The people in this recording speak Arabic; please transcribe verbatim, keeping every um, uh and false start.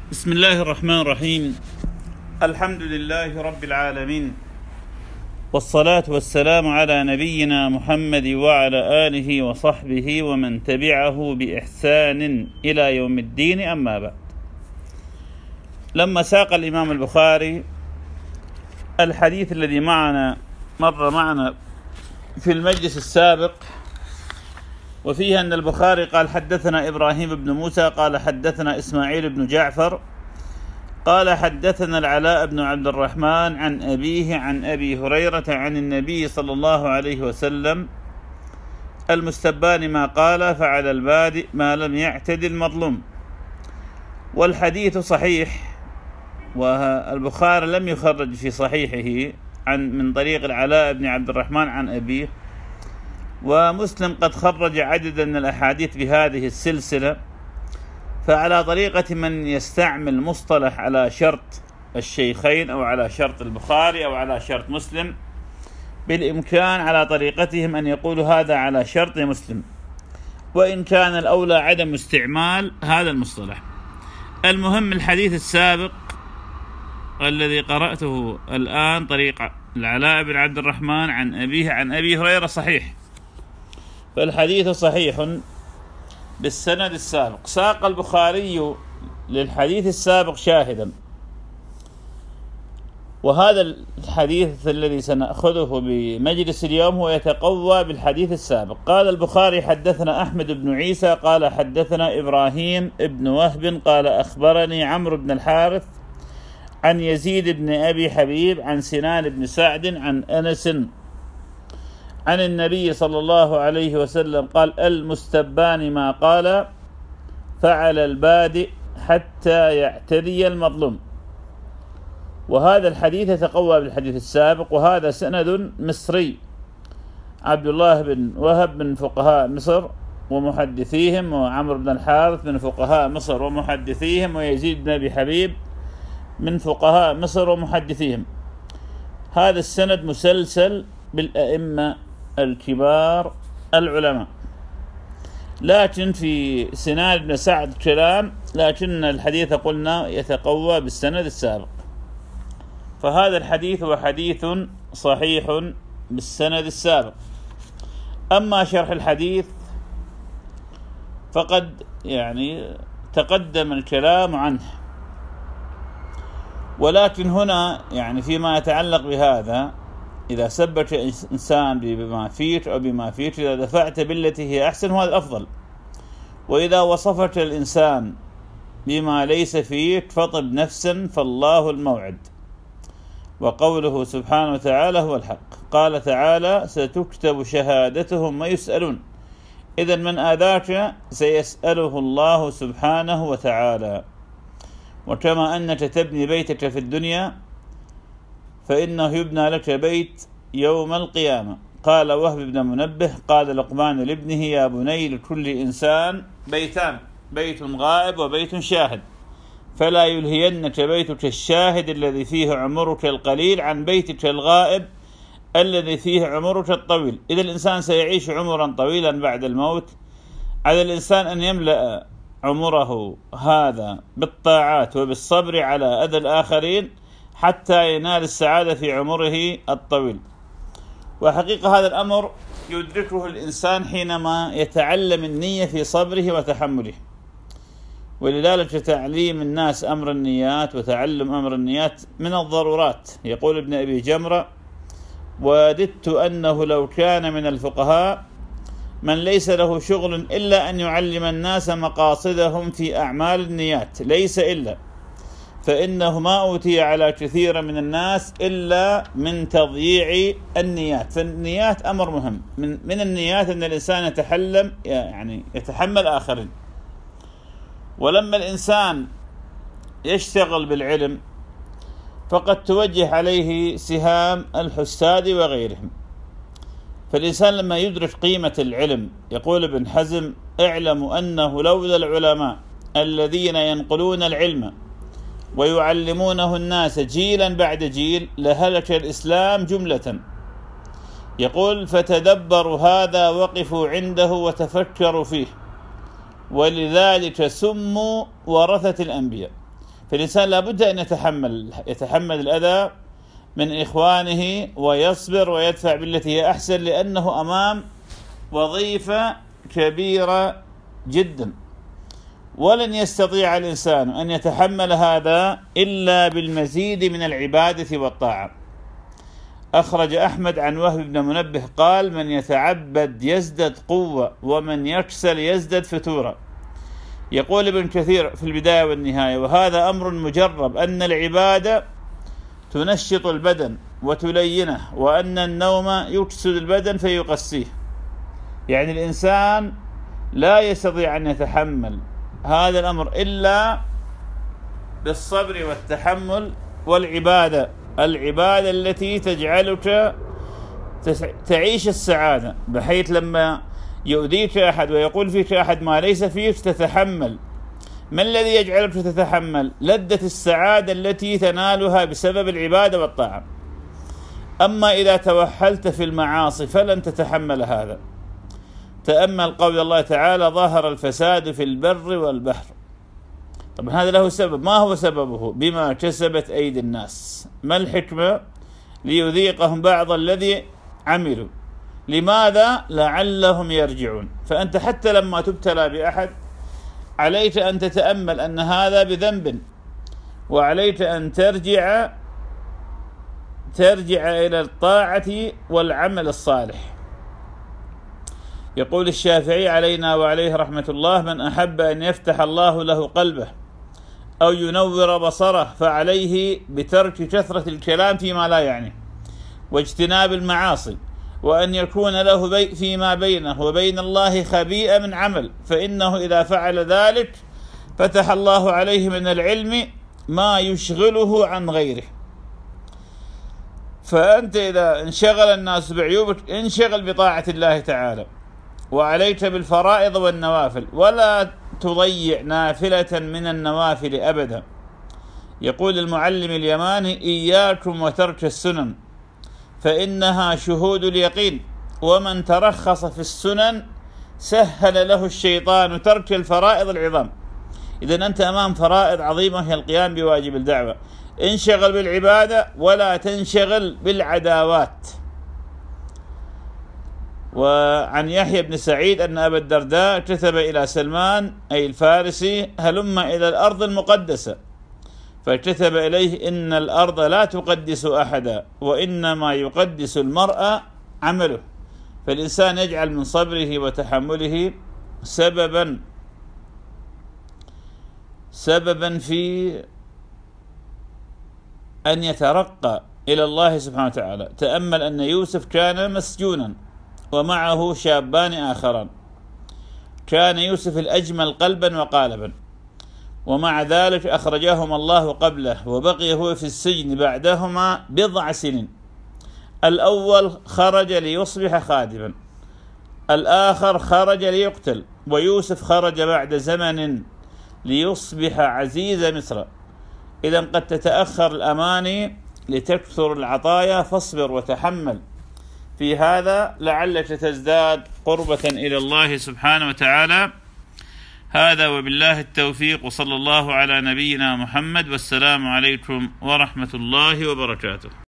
بسم الله الرحمن الرحيم. الحمد لله رب العالمين، والصلاة والسلام على نبينا محمد وعلى آله وصحبه ومن تبعه بإحسان إلى يوم الدين. أما بعد، لما ساق الإمام البخاري الحديث الذي معنا مر معنا في المجلس السابق، وفيه أن البخاري قال: حدثنا إبراهيم بن موسى قال حدثنا إسماعيل بن جعفر قال حدثنا العلاء بن عبد الرحمن عن أبيه عن أبي هريرة عن النبي صلى الله عليه وسلم: المستبان ما قال فعلى البادئ ما لم يعتد المظلوم. والحديث صحيح، والبخاري لم يخرج في صحيحه عن من طريق العلاء بن عبد الرحمن عن أبيه، ومسلم قد خرج عددا من الأحاديث بهذه السلسلة. فعلى طريقة من يستعمل مصطلح على شرط الشيخين أو على شرط البخاري أو على شرط مسلم، بالإمكان على طريقتهم أن يقولوا هذا على شرط مسلم، وإن كان الأولى عدم استعمال هذا المصطلح. المهم، الحديث السابق الذي قرأته الآن طريق العلاء بن عبد الرحمن عن أبيه عن أبي هريرة صحيح، فالحديث صحيح بالسند السابق. ساق البخاري للحديث السابق شاهدا، وهذا الحديث الذي سنأخذه بمجلس اليوم هو يتقوى بالحديث السابق. قال البخاري: حدثنا أحمد بن عيسى قال حدثنا إبراهيم بن وهب قال أخبرني عمرو بن الحارث عن يزيد بن أبي حبيب عن سنان بن سعد عن أنس عن النبي صلى الله عليه وسلم قال: المستبان ما قال فعل البادئ حتى يعتدي المظلوم. وهذا الحديث يتقوى بالحديث السابق، وهذا سند مصري. عبد الله بن وهب من فقهاء مصر ومحدثيهم، وعمرو بن الحارث من فقهاء مصر ومحدثيهم، ويزيد بن أبي حبيب من فقهاء مصر ومحدثيهم. هذا السند مسلسل بالأئمة الكبار العلماء، لكن في سنان بن سعد كلام، لكن الحديث قلنا يتقوى بالسند السابق. فهذا الحديث هو حديث صحيح بالسند السابق. أما شرح الحديث فقد يعني تقدم الكلام عنه، ولكن هنا يعني فيما يتعلق بهذا، إذا سبت إنسان بما فيك أو بما فيك، إذا دفعت بالتي هي أحسن هو الأفضل، وإذا وصفت الإنسان بما ليس فيك فطب نفسا فالله الموعد. وقوله سبحانه وتعالى هو الحق. قال تعالى: ستكتب شهادتهم ويسألون. إذن من آذاك سيسأله الله سبحانه وتعالى. وكما أنك تبني بيتك في الدنيا فإنه يبنى لك بيت يوم القيامة. قال وهب بن منبه قال لقمان لابنه: يا بني لكل إنسان بيتان، بيت غائب وبيت شاهد، فلا يلهينك بيتك الشاهد الذي فيه عمرك القليل عن بيتك الغائب الذي فيه عمرك الطويل. إذا الإنسان سيعيش عمرا طويلا بعد الموت، على الإنسان أن يملأ عمره هذا بالطاعات وبالصبر على أذى الآخرين حتى ينال السعادة في عمره الطويل. وحقيقة هذا الأمر يدركه الإنسان حينما يتعلم النية في صبره وتحمله. ولذلك تعليم الناس أمر النيات وتعلم أمر النيات من الضرورات. يقول ابن أبي جمرة: وددت أنه لو كان من الفقهاء من ليس له شغل إلا أن يعلم الناس مقاصدهم في أعمال النيات، ليس إلا، فإنه ما أوتي على كثير من الناس إلا من تضييع النيات. فالنيات أمر مهم. من, من النيات أن الإنسان يتحلم يعني يتحمل آخرين. ولما الإنسان يشتغل بالعلم فقد توجه عليه سهام الحساد وغيرهم. فالإنسان لما يدرك قيمة العلم، يقول ابن حزم: اعلموا أنه لولا العلماء الذين ينقلون العلم ويعلمونه الناس جيلا بعد جيل لهلك الإسلام جملة. يقول: فتدبروا هذا وقفوا عنده وتفكروا فيه، ولذلك سموا ورثة الأنبياء. فالإنسان لابد أن يتحمل يتحمل الأذى من إخوانه ويصبر ويدفع بالتي هي أحسن، لأنه أمام وظيفة كبيرة جدا، ولن يستطيع الإنسان أن يتحمل هذا إلا بالمزيد من العبادة والطاعة. أخرج أحمد عن وهب بن منبه قال: من يتعبد يزدد قوة، ومن يكسل يزدد فتورا. يقول ابن كثير في البداية والنهاية: وهذا أمر مجرب، أن العبادة تنشط البدن وتلينه، وأن النوم يكسد البدن فيقسيه. يعني الإنسان لا يستطيع أن يتحمل هذا الأمر إلا بالصبر والتحمل والعبادة، العبادة التي تجعلك تعيش السعادة، بحيث لما يؤذيك أحد ويقول فيك أحد ما ليس فيك تتحمل. ما الذي يجعلك تتحمل؟ لذة السعادة التي تنالها بسبب العبادة والطاعة. أما إذا توحلت في المعاصي فلن تتحمل هذا. تأمل قول الله تعالى: ظهر الفساد في البر والبحر. طبعا هذا له سبب، ما هو سببه؟ بما كسبت أيدي الناس. ما الحكمة؟ ليذيقهم بعض الذي عملوا. لماذا؟ لعلهم يرجعون. فأنت حتى لما تبتلى بأحد عليك أن تتأمل أن هذا بذنب، وعليك أن ترجع ترجع إلى الطاعة والعمل الصالح. يقول الشافعي علينا وعليه رحمة الله: من أحب أن يفتح الله له قلبه أو ينور بصره فعليه بترك كثرة الكلام فيما لا يعني، واجتناب المعاصي، وأن يكون له بي فيما بينه وبين الله خبيئة من عمل، فإنه إذا فعل ذلك فتح الله عليه من العلم ما يشغله عن غيره. فأنت إذا انشغل الناس بعيوبك انشغل بطاعة الله تعالى، وعليك بالفرائض والنوافل، ولا تضيع نافلة من النوافل أبدا. يقول المعلم اليماني: إياكم وترك السنن فإنها شهود اليقين، ومن ترخص في السنن سهل له الشيطان ترك الفرائض العظام. إذن أنت أمام فرائض عظيمة هي القيام بواجب الدعوة، انشغل بالعبادة ولا تنشغل بالعداوات. وعن يحيى بن سعيد أن أبا الدرداء كتب إلى سلمان أي الفارسي: هلم إلى الأرض المقدسة، فكتب إليه: إن الأرض لا تقدس أحدا، وإنما يقدس المرء عمله. فالإنسان يجعل من صبره وتحمله سببا سببا في أن يترقى إلى الله سبحانه وتعالى. تأمل أن يوسف كان مسجونا ومعه شابان آخران، كان يوسف الأجمل قلبا وقالبا، ومع ذلك أخرجهما الله قبله، وبقي هو في السجن بعدهما بضع سنين. الأول خرج ليصبح خادما، الآخر خرج ليقتل، ويوسف خرج بعد زمن ليصبح عزيز مصر. إذا قد تتأخر الأماني لتكثر العطايا، فاصبر وتحمل في هذا لعلك تزداد قربة إلى الله سبحانه وتعالى. هذا وبالله التوفيق، وصلى الله على نبينا محمد، والسلام عليكم ورحمة الله وبركاته.